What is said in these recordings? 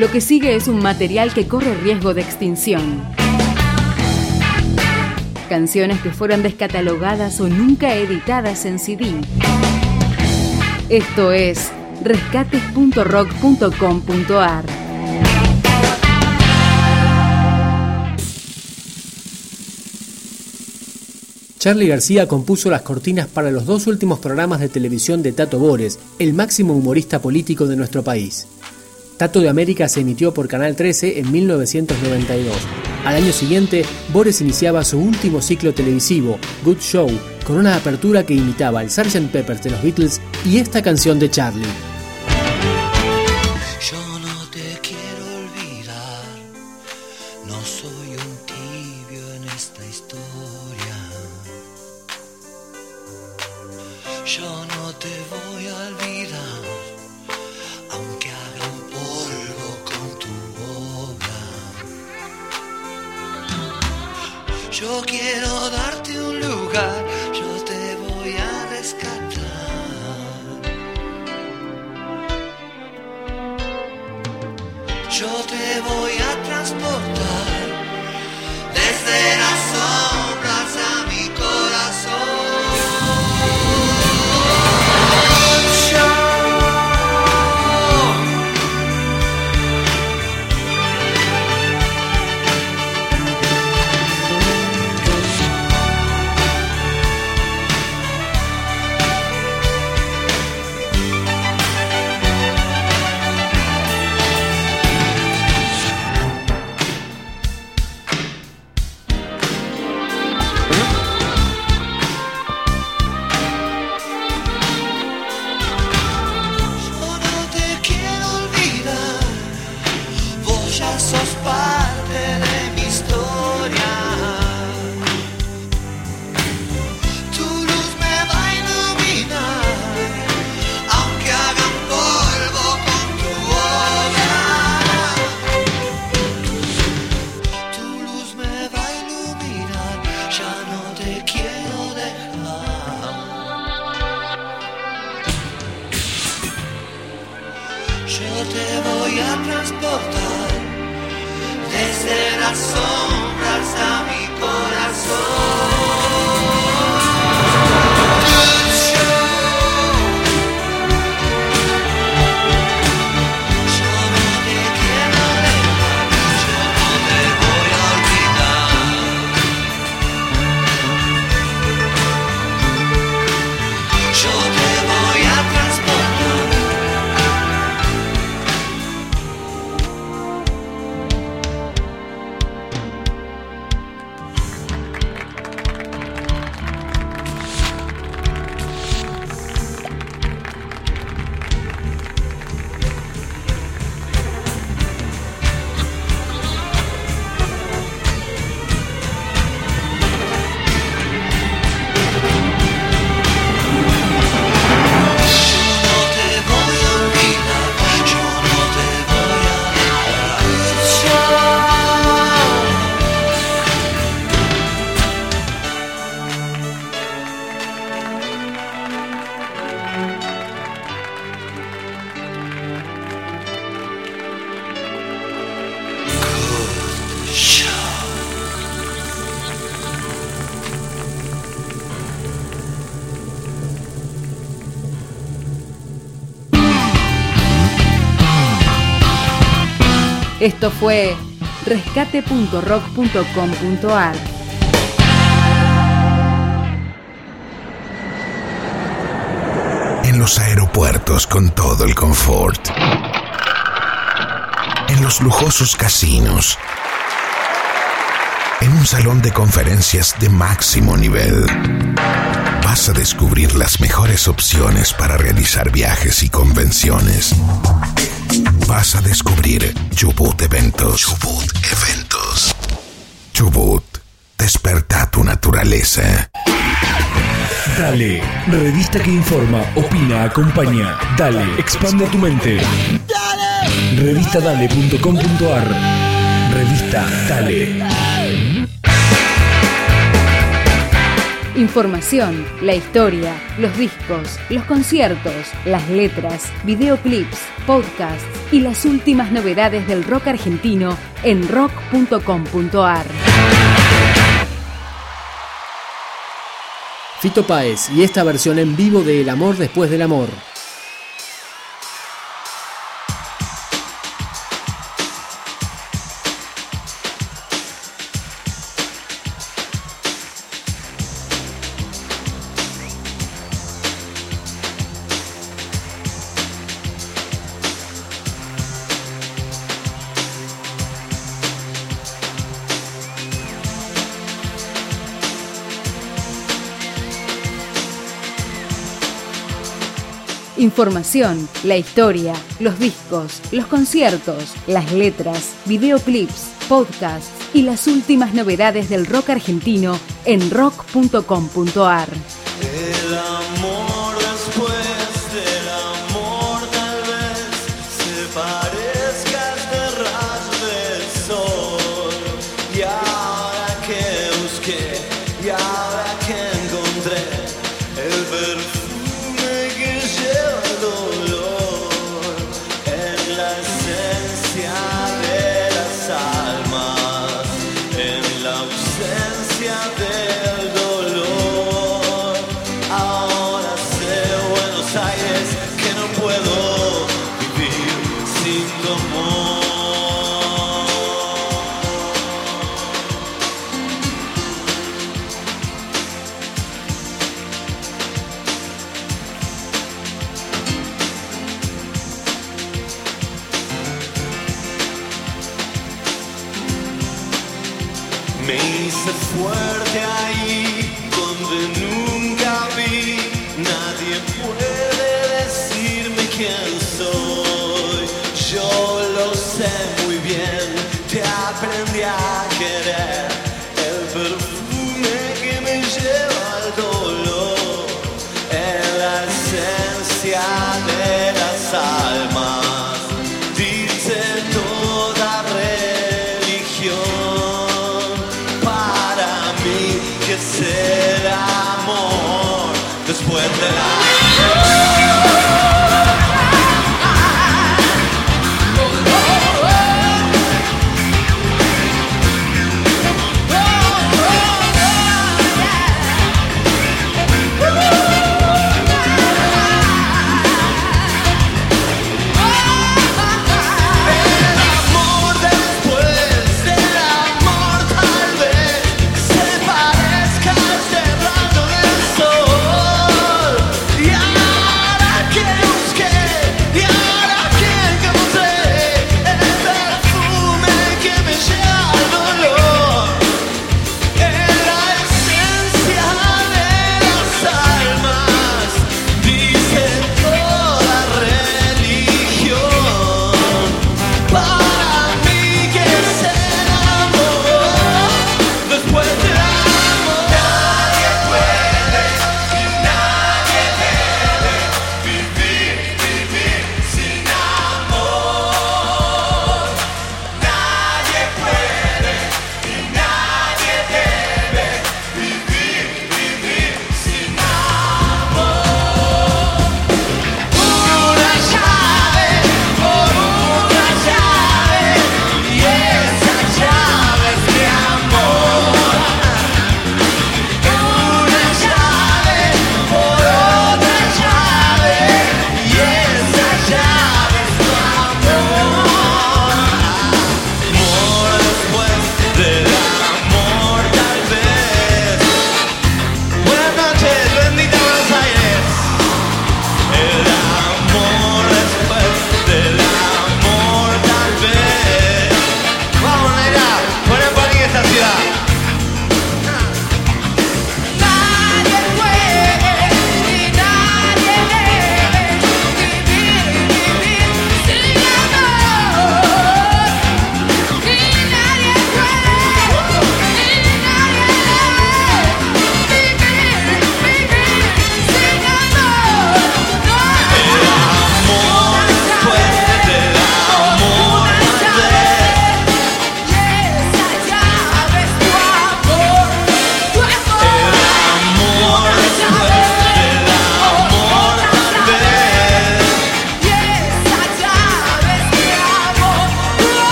Lo que sigue es un material que corre riesgo de extinción. Canciones que fueron descatalogadas o nunca editadas en CD. Esto es rescates.rock.com.ar. Charly García compuso las cortinas para los 2 últimos programas de televisión de Tato Bores, el máximo humorista político de nuestro país. Tato de América se emitió por Canal 13 en 1992. Al año siguiente, Bores iniciaba su último ciclo televisivo, Good Show, con una apertura que imitaba al Sgt. Pepper de los Beatles y esta canción de Charly. Yo no te quiero olvidar, no soy un tibio en esta historia. Yo no te voy a olvidar, aunque haga un polvo con tu boca. Yo quiero darte un lugar, yo te voy a rescatar. Yo te voy a transportar desde las sombras a mi corazón. Yo te voy a transportar desde las sombras a mi corazón. Esto fue rescate.rock.com.ar. En los aeropuertos con todo el confort. En los lujosos casinos. En un salón de conferencias de máximo nivel. Vas a descubrir las mejores opciones para realizar viajes y convenciones. Vas a descubrir Chubut Eventos. Chubut Eventos. Chubut, desperta tu naturaleza. Dale, revista que informa, opina, acompaña. Dale, expande tu mente. Dale. Revistadale.com.ar. Revista Dale. Información, la historia, los discos, los conciertos, las letras, videoclips, podcasts y las últimas novedades del rock argentino en rock.com.ar. Fito Páez y esta versión en vivo de El amor después del amor. Información, la historia, los discos, los conciertos, las letras, videoclips, podcasts y las últimas novedades del rock argentino en rock.com.ar. El amor después del amor tal vez se parezca a este rayo del sol. Y ahora que busqué, y ahora que encontré el perfume que lleva el dolor en la esencia de las almas, en la ausencia del dolor. Ahora sé, Buenos Aires, que no puedo vivir sin tu amor. Me hice fuerte ahí donde nunca vi. Nadie puede decirme quién soy. Yo lo sé muy bien, te aprendí a querer. El perfume que me lleva al dolor, en la esencia de las almas, dice toda religión. Que es el amor después del amor. Yeah!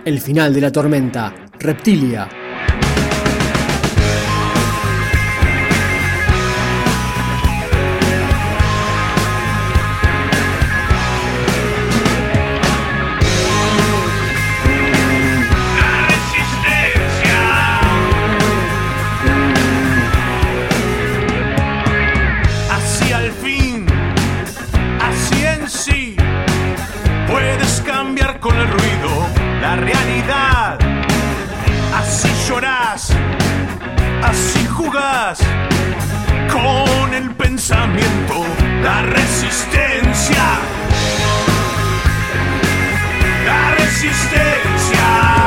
El final de la tormenta, Reptilia. Con el ruido, la realidad. Así llorás, así jugás con el pensamiento, la resistencia. La resistencia.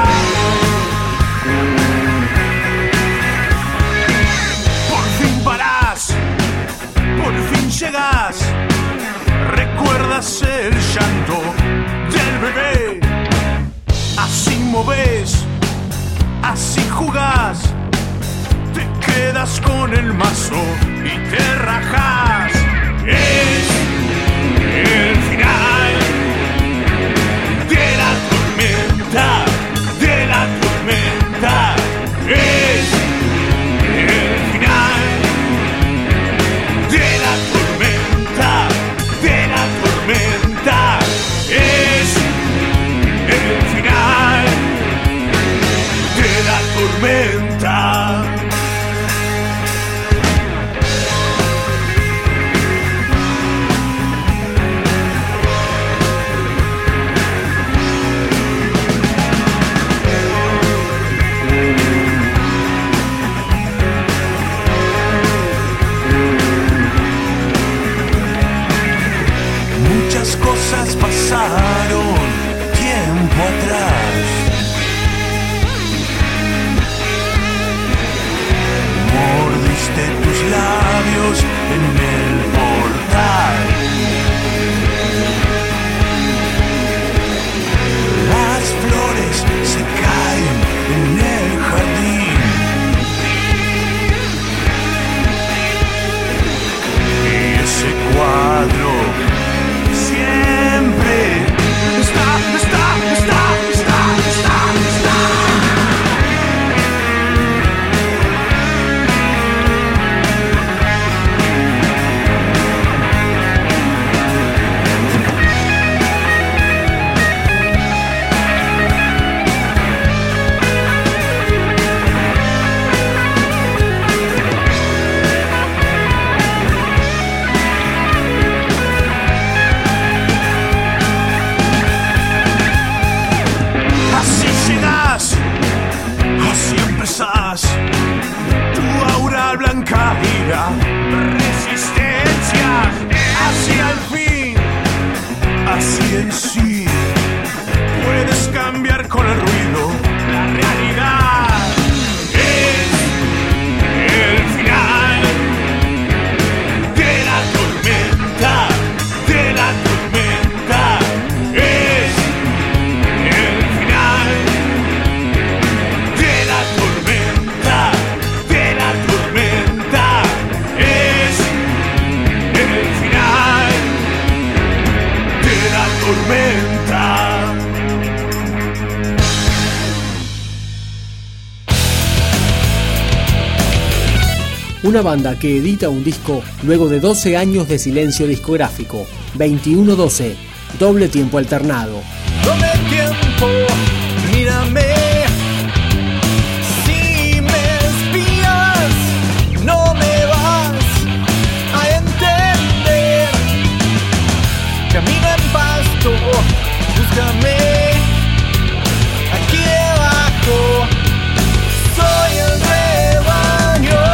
Por fin parás, por fin llegás. Recuerdas el llanto del bebé. Así movés, así jugás. Te quedas con el mazo y te rajás. Es el final de la tormenta, de la tormenta. Es el final de la tormenta, de la tormenta. Es el final de la tormenta. Muchas cosas pasaron tiempo atrás. Mordiste tus labios en el portal. Las flores se caen en el jardín. Y ese cuadro siempre está. Así empezás, tu aura blanca ira, resistencia, así al fin, así en sí, puedes cambiar con el ruido, la realidad. Es el final de la tormenta, de la tormenta. Es el final de la tormenta, de la tormenta. Es el final de la tormenta. Una banda que edita un disco luego de 12 años de silencio discográfico. 2112, doble tiempo alternado. Doble tiempo, mírame. Si me espías, no me vas a entender. Camina en pasto, búscame aquí debajo. Soy el rebaño.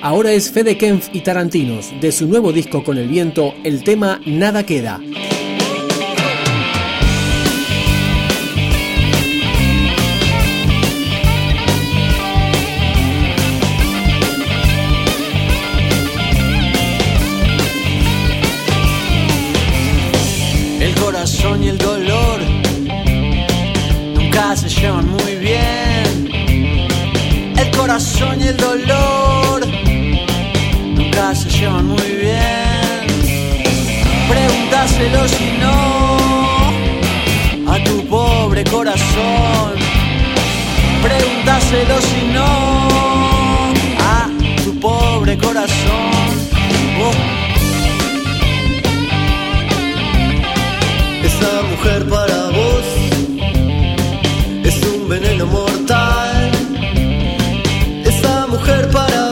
Ahora es Fede Kempf y Tarantinos, de su nuevo disco Con el Viento, el tema Nada Queda. El corazón y el dolor nunca se llevan muy bien. El corazón y el dolor nunca se llevan muy bien. Pregúntaselo si no a tu pobre corazón. Pregúntaselo si no a tu pobre corazón. Esa mujer para vos es un veneno mortal. Esa mujer para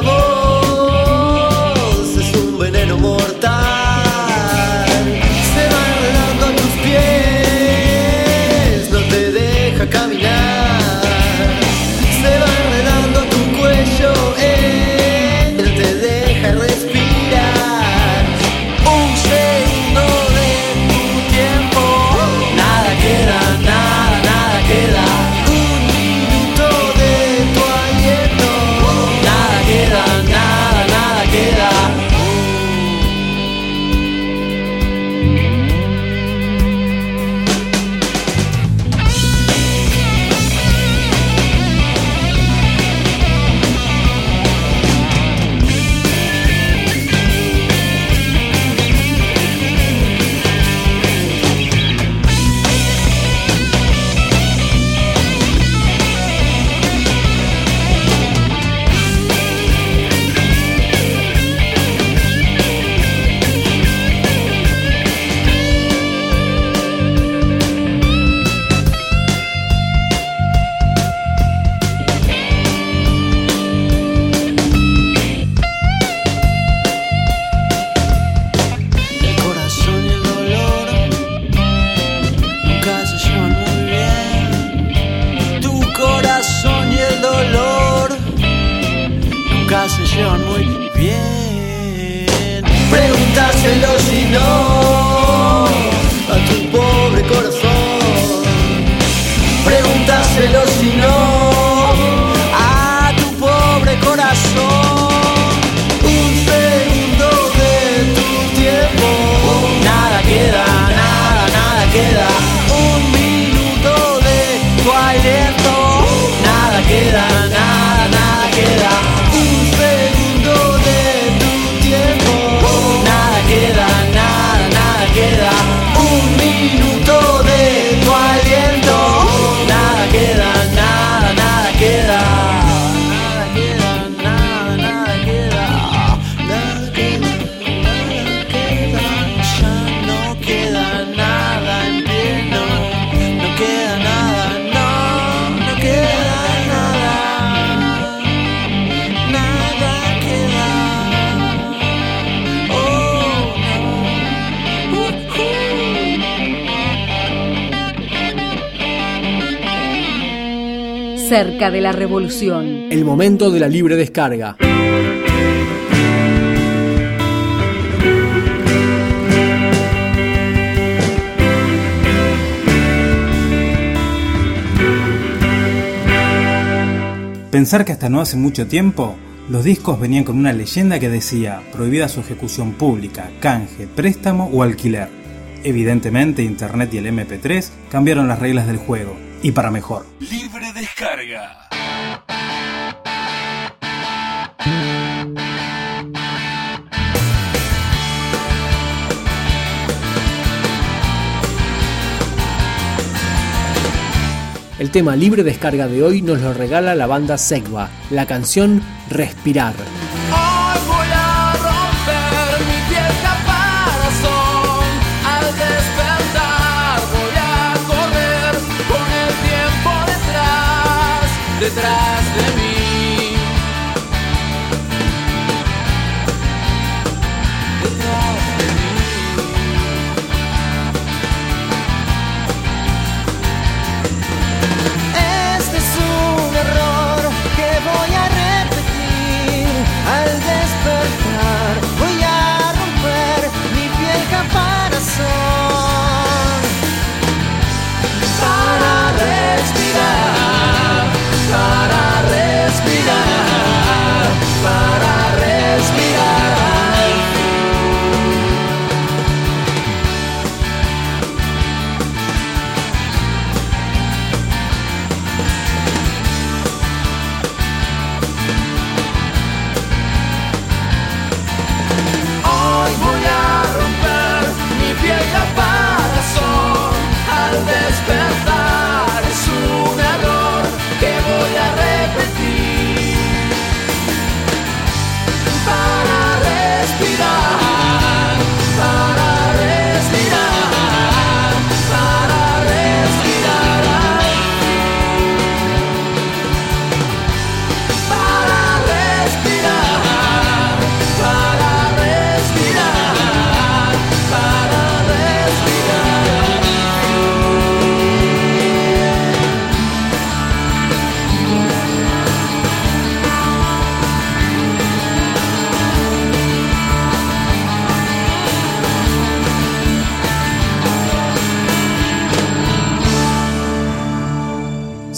vos es un veneno mortal. Se va enredando a tus pies, no te deja caminar. Se va enredando a tu cuello, no te deja respirar. Un segundo de tu tiempo, nada queda, nada queda. Un minuto de tu aliento, nada queda, nada queda. El corazón y el dolor nunca se llevan muy bien. Tu corazón y el dolor nunca se llevan muy bien. Pregúntaselo si no a tu pobre corazón. Pregúntaselo si no a tu pobre corazón. Un segundo de tu tiempo, nada queda, nada queda. Un minuto de tu aliento, nada queda, nada queda. Un segundo de tu tiempo, nada queda, nada queda. Un minuto de tu aliento, nada queda, nada queda. Nada queda, nada queda. Nada queda, ya no queda nada en pie, no queda nada, no queda nada, nada queda. Oh, no. Cerca de la revolución. El momento de la libre descarga. Pensar que hasta no hace mucho tiempo, los discos venían con una leyenda que decía prohibida su ejecución pública, canje, préstamo o alquiler. Evidentemente, Internet y el MP3 cambiaron las reglas del juego, y para mejor. Libre descarga. El tema libre descarga de hoy nos lo regala la banda Segva, la canción Respirar. Hoy voy a romper mi piel caparazón. Al despertar voy a correr con el tiempo detrás de mí. Detrás de mí. Este es un error que voy a repetir al despertar.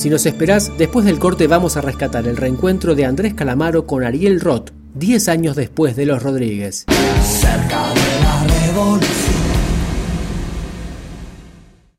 Si nos esperás, después del corte vamos a rescatar el reencuentro de Andrés Calamaro con Ariel Roth, 10 años después de Los Rodríguez. Cerca de la revolución.